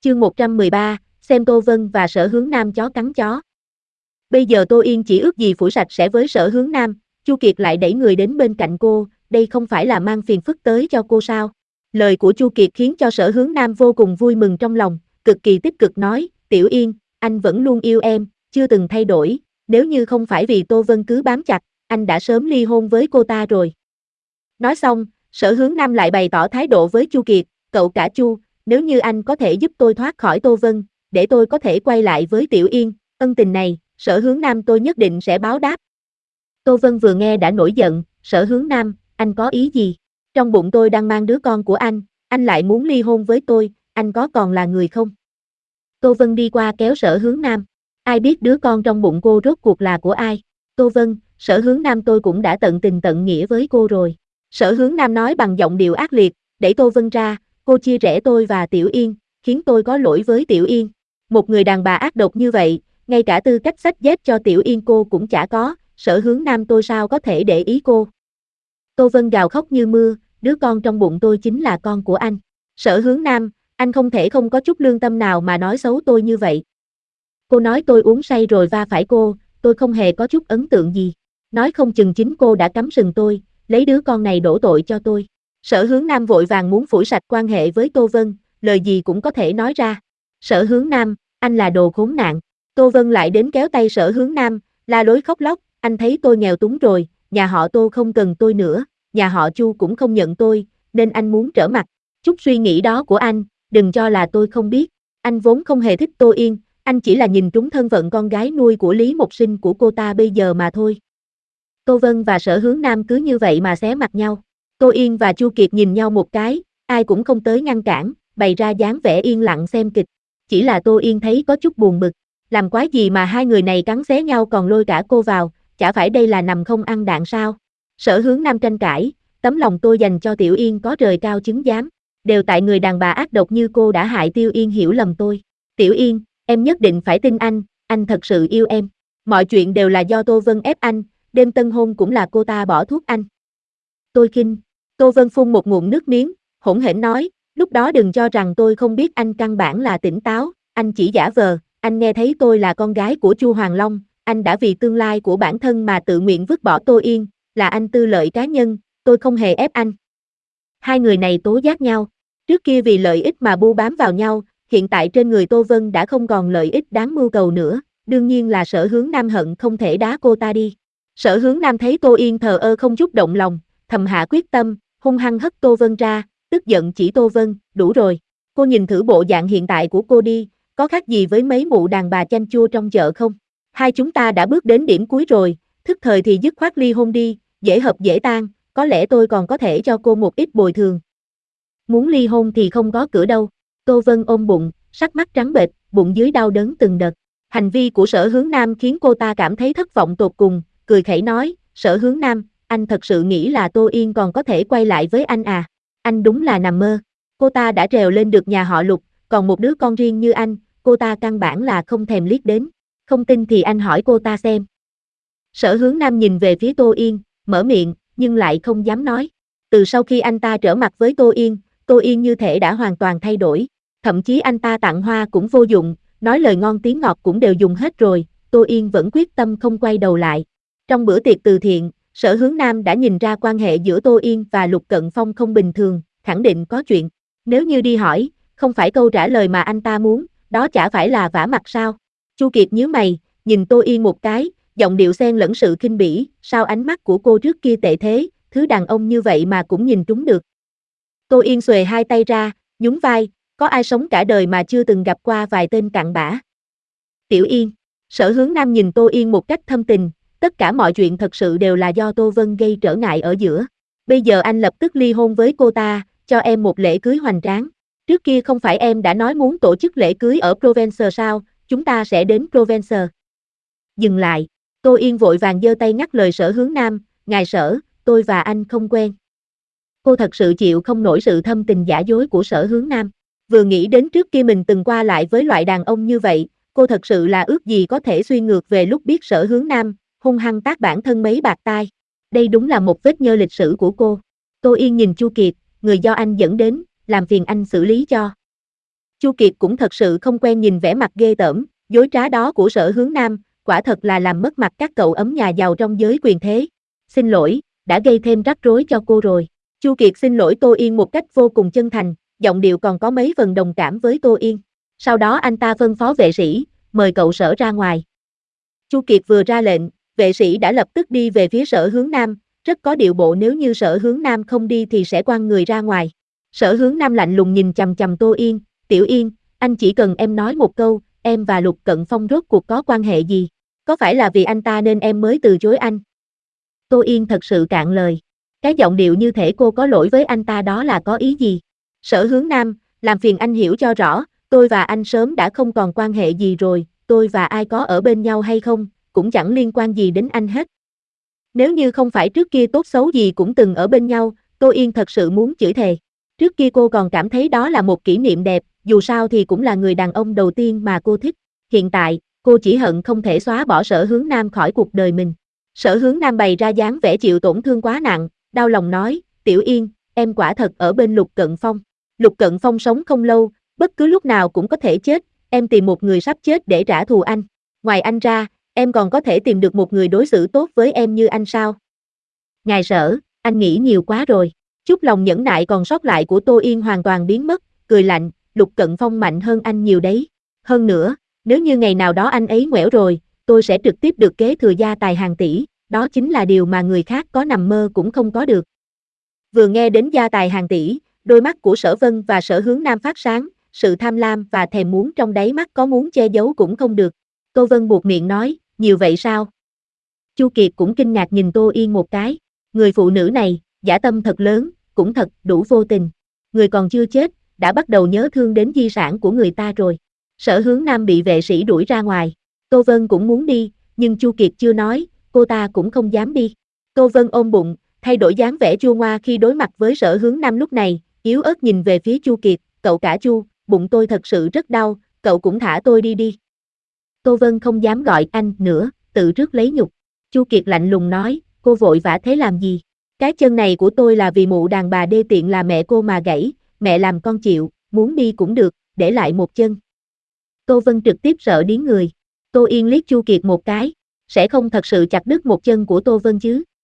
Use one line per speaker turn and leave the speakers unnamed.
Chương 113, xem Tô Vân và Sở Hướng Nam chó cắn chó. Bây giờ Tô Yên chỉ ước gì phủi sạch sẽ với Sở Hướng Nam, Chu Kiệt lại đẩy người đến bên cạnh cô, đây không phải là mang phiền phức tới cho cô sao? Lời của Chu Kiệt khiến cho Sở Hướng Nam vô cùng vui mừng trong lòng, cực kỳ tích cực nói, Tiểu Yên, anh vẫn luôn yêu em, chưa từng thay đổi, nếu như không phải vì Tô Vân cứ bám chặt, anh đã sớm ly hôn với cô ta rồi. Nói xong, Sở Hướng Nam lại bày tỏ thái độ với Chu Kiệt, cậu cả Chu, nếu như anh có thể giúp tôi thoát khỏi Tô Vân, để tôi có thể quay lại với Tiểu Yên, ân tình này, Sở Hướng Nam tôi nhất định sẽ báo đáp. Tô Vân vừa nghe đã nổi giận, Sở Hướng Nam, anh có ý gì? Trong bụng tôi đang mang đứa con của anh lại muốn ly hôn với tôi, anh có còn là người không? Tô Vân đi qua kéo Sở Hướng Nam, ai biết đứa con trong bụng cô rốt cuộc là của ai? Tô Vân, Sở Hướng Nam tôi cũng đã tận tình tận nghĩa với cô rồi. Sở Hướng Nam nói bằng giọng điệu ác liệt, đẩy Tô Vân ra, cô chia rẽ tôi và Tiểu Yên, khiến tôi có lỗi với Tiểu Yên. Một người đàn bà ác độc như vậy, ngay cả tư cách xách dép cho Tiểu Yên cô cũng chả có, Sở Hướng Nam tôi sao có thể để ý cô. Tô Vân gào khóc như mưa, đứa con trong bụng tôi chính là con của anh. Sở Hướng Nam, anh không thể không có chút lương tâm nào mà nói xấu tôi như vậy. Cô nói tôi uống say rồi va phải cô, tôi không hề có chút ấn tượng gì. Nói không chừng chính cô đã cắm sừng tôi, lấy đứa con này đổ tội cho tôi. Sở Hướng Nam vội vàng muốn phủi sạch quan hệ với Tô Vân, lời gì cũng có thể nói ra. Sở Hướng Nam, anh là đồ khốn nạn. Tô Vân lại đến kéo tay Sở Hướng Nam, la lối khóc lóc, anh thấy tôi nghèo túng rồi, nhà họ Tô không cần tôi nữa, nhà họ Chu cũng không nhận tôi, nên anh muốn trở mặt. Chút suy nghĩ đó của anh, đừng cho là tôi không biết, anh vốn không hề thích Tô Yên, anh chỉ là nhìn trúng thân phận con gái nuôi của Lý Mộc Sinh của cô ta bây giờ mà thôi. Tô Vân và Sở Hướng Nam cứ như vậy mà xé mặt nhau. Tô Yên và Chu Kiệt nhìn nhau một cái, ai cũng không tới ngăn cản, bày ra dáng vẻ yên lặng xem kịch. Chỉ là Tô Yên thấy có chút buồn bực, làm quái gì mà hai người này cắn xé nhau còn lôi cả cô vào, chả phải đây là nằm không ăn đạn sao? Sở Hướng Nam tranh cãi, tấm lòng tôi dành cho Tiểu Yên có trời cao chứng giám, đều tại người đàn bà ác độc như cô đã hại Tiểu Yên hiểu lầm tôi. Tiểu Yên, em nhất định phải tin anh thật sự yêu em. Mọi chuyện đều là do Tô Vân ép anh, đêm tân hôn cũng là cô ta bỏ thuốc anh. Tôi khinh. Tô Vân phun một ngụm nước miếng, hỗn hển nói, lúc đó đừng cho rằng tôi không biết anh căn bản là tỉnh táo, anh chỉ giả vờ, anh nghe thấy tôi là con gái của Chu Hoàng Long, anh đã vì tương lai của bản thân mà tự nguyện vứt bỏ Tô Yên, là anh tư lợi cá nhân, tôi không hề ép anh. Hai người này tố giác nhau, trước kia vì lợi ích mà bu bám vào nhau, hiện tại trên người Tô Vân đã không còn lợi ích đáng mưu cầu nữa, đương nhiên là Sở Hướng Nam hận không thể đá cô ta đi. Sở Hướng Nam thấy Tô Yên thờ ơ không chút động lòng, thầm hạ quyết tâm, hung hăng hất Tô Vân ra, tức giận chỉ Tô Vân, đủ rồi, cô nhìn thử bộ dạng hiện tại của cô đi, có khác gì với mấy mụ đàn bà chanh chua trong chợ không? Hai chúng ta đã bước đến điểm cuối rồi, thức thời thì dứt khoát ly hôn đi, dễ hợp dễ tan, có lẽ tôi còn có thể cho cô một ít bồi thường. Muốn ly hôn thì không có cửa đâu. Tô Vân ôm bụng, sắc mắt trắng bệch, bụng dưới đau đớn từng đợt. Hành vi của Sở Hướng Nam khiến cô ta cảm thấy thất vọng tột cùng, cười khẩy nói, Sở Hướng Nam, anh thật sự nghĩ là Tô Yên còn có thể quay lại với anh à? Anh đúng là nằm mơ. Cô ta đã trèo lên được nhà họ Lục, còn một đứa con riêng như anh, cô ta căn bản là không thèm liếc đến. Không tin thì anh hỏi cô ta xem. Sở Hướng Nam nhìn về phía Tô Yên, mở miệng, nhưng lại không dám nói. Từ sau khi anh ta trở mặt với Tô Yên như thể đã hoàn toàn thay đổi. Thậm chí anh ta tặng hoa cũng vô dụng, nói lời ngon tiếng ngọt cũng đều dùng hết rồi, Tô Yên vẫn quyết tâm không quay đầu lại. Trong bữa tiệc từ thiện, Sở Hướng Nam đã nhìn ra quan hệ giữa Tô Yên và Lục Cận Phong không bình thường, khẳng định có chuyện. Nếu như đi hỏi, không phải câu trả lời mà anh ta muốn, đó chả phải là vả mặt sao? Chu Kiệt nhíu mày, nhìn Tô Yên một cái, giọng điệu xen lẫn sự khinh bỉ, sao ánh mắt của cô trước kia tệ thế, thứ đàn ông như vậy mà cũng nhìn trúng được. Tô Yên xuề hai tay ra, nhún vai, có ai sống cả đời mà chưa từng gặp qua vài tên cặn bã. Tiểu Yên, Sở Hướng Nam nhìn Tô Yên một cách thâm tình, tất cả mọi chuyện thật sự đều là do Tô Vân gây trở ngại ở giữa. Bây giờ anh lập tức ly hôn với cô ta, cho em một lễ cưới hoành tráng. Trước kia không phải em đã nói muốn tổ chức lễ cưới ở Provence sao, chúng ta sẽ đến Provence. Dừng lại, Tô Yên vội vàng giơ tay ngắt lời Sở Hướng Nam, ngài Sở, tôi và anh không quen. Cô thật sự chịu không nổi sự thâm tình giả dối của Sở Hướng Nam. Vừa nghĩ đến trước kia mình từng qua lại với loại đàn ông như vậy, cô thật sự là ước gì có thể suy ngược về lúc biết Sở Hướng Nam, hung hăng tát bản thân mấy bạt tai. Đây đúng là một vết nhơ lịch sử của cô. Tô Yên nhìn Chu Kiệt, người do anh dẫn đến, làm phiền anh xử lý cho. Chu Kiệt cũng thật sự không quen nhìn vẻ mặt ghê tởm, dối trá đó của Sở Hướng Nam, quả thật là làm mất mặt các cậu ấm nhà giàu trong giới quyền thế. Xin lỗi, đã gây thêm rắc rối cho cô rồi. Chu Kiệt xin lỗi Tô Yên một cách vô cùng chân thành, giọng điệu còn có mấy phần đồng cảm với Tô Yên. Sau đó anh ta phân phó vệ sĩ, mời cậu Sở ra ngoài. Chu Kiệt vừa ra lệnh, vệ sĩ đã lập tức đi về phía Sở Hướng Nam, rất có điệu bộ nếu như Sở Hướng Nam không đi thì sẽ quăng người ra ngoài. Sở Hướng Nam lạnh lùng nhìn chằm chằm Tô Yên, Tiểu Yên, anh chỉ cần em nói một câu, em và Lục Cận Phong rốt cuộc có quan hệ gì? Có phải là vì anh ta nên em mới từ chối anh? Tô Yên thật sự cạn lời. Cái giọng điệu như thể cô có lỗi với anh ta đó là có ý gì? Sở Hướng Nam, làm phiền anh hiểu cho rõ, tôi và anh sớm đã không còn quan hệ gì rồi, tôi và ai có ở bên nhau hay không, cũng chẳng liên quan gì đến anh hết. Nếu như không phải trước kia tốt xấu gì cũng từng ở bên nhau, Tô Yên thật sự muốn chửi thề. Trước kia cô còn cảm thấy đó là một kỷ niệm đẹp, dù sao thì cũng là người đàn ông đầu tiên mà cô thích. Hiện tại, cô chỉ hận không thể xóa bỏ Sở Hướng Nam khỏi cuộc đời mình. Sở Hướng Nam bày ra dáng vẻ chịu tổn thương quá nặng, đau lòng nói, Tiểu Yên, em quả thật ở bên Lục Cận Phong. Lục Cận Phong sống không lâu, bất cứ lúc nào cũng có thể chết, em tìm một người sắp chết để trả thù anh. Ngoài anh ra, em còn có thể tìm được một người đối xử tốt với em như anh sao? Ngài Sở, anh nghĩ nhiều quá rồi. Chút lòng nhẫn nại còn sót lại của Tô Yên hoàn toàn biến mất, cười lạnh, Lục Cận Phong mạnh hơn anh nhiều đấy. Hơn nữa, nếu như ngày nào đó anh ấy ngoẻo rồi, tôi sẽ trực tiếp được kế thừa gia tài hàng tỷ, đó chính là điều mà người khác có nằm mơ cũng không có được. Vừa nghe đến gia tài hàng tỷ, đôi mắt của Sở Vân và Sở Hướng Nam phát sáng, sự tham lam và thèm muốn trong đáy mắt có muốn che giấu cũng không được. Tô Vân buột miệng nói, nhiều vậy sao? Chu Kiệt cũng kinh ngạc nhìn Tô Yên một cái, người phụ nữ này, dã tâm thật lớn, cũng thật đủ vô tình. Người còn chưa chết, đã bắt đầu nhớ thương đến di sản của người ta rồi. Sở Hướng Nam bị vệ sĩ đuổi ra ngoài. Tô Vân cũng muốn đi, nhưng Chu Kiệt chưa nói, cô ta cũng không dám đi. Tô Vân ôm bụng, thay đổi dáng vẻ chua ngoa khi đối mặt với Sở Hướng Nam lúc này, yếu ớt nhìn về phía Chu Kiệt, cậu cả Chu, bụng tôi thật sự rất đau, cậu cũng thả tôi đi đi. Tô Vân không dám gọi anh nữa, tự rước lấy nhục. Chu Kiệt lạnh lùng nói, cô vội vã thế làm gì? Cái chân này của tôi là vì mụ đàn bà đê tiện là mẹ cô mà gãy, mẹ làm con chịu, muốn đi cũng được, để lại một chân. Tô Vân trực tiếp sợ điếng người. Tô Yên liếc Chu Kiệt một cái, sẽ không thật sự chặt đứt một chân của Tô Vân chứ?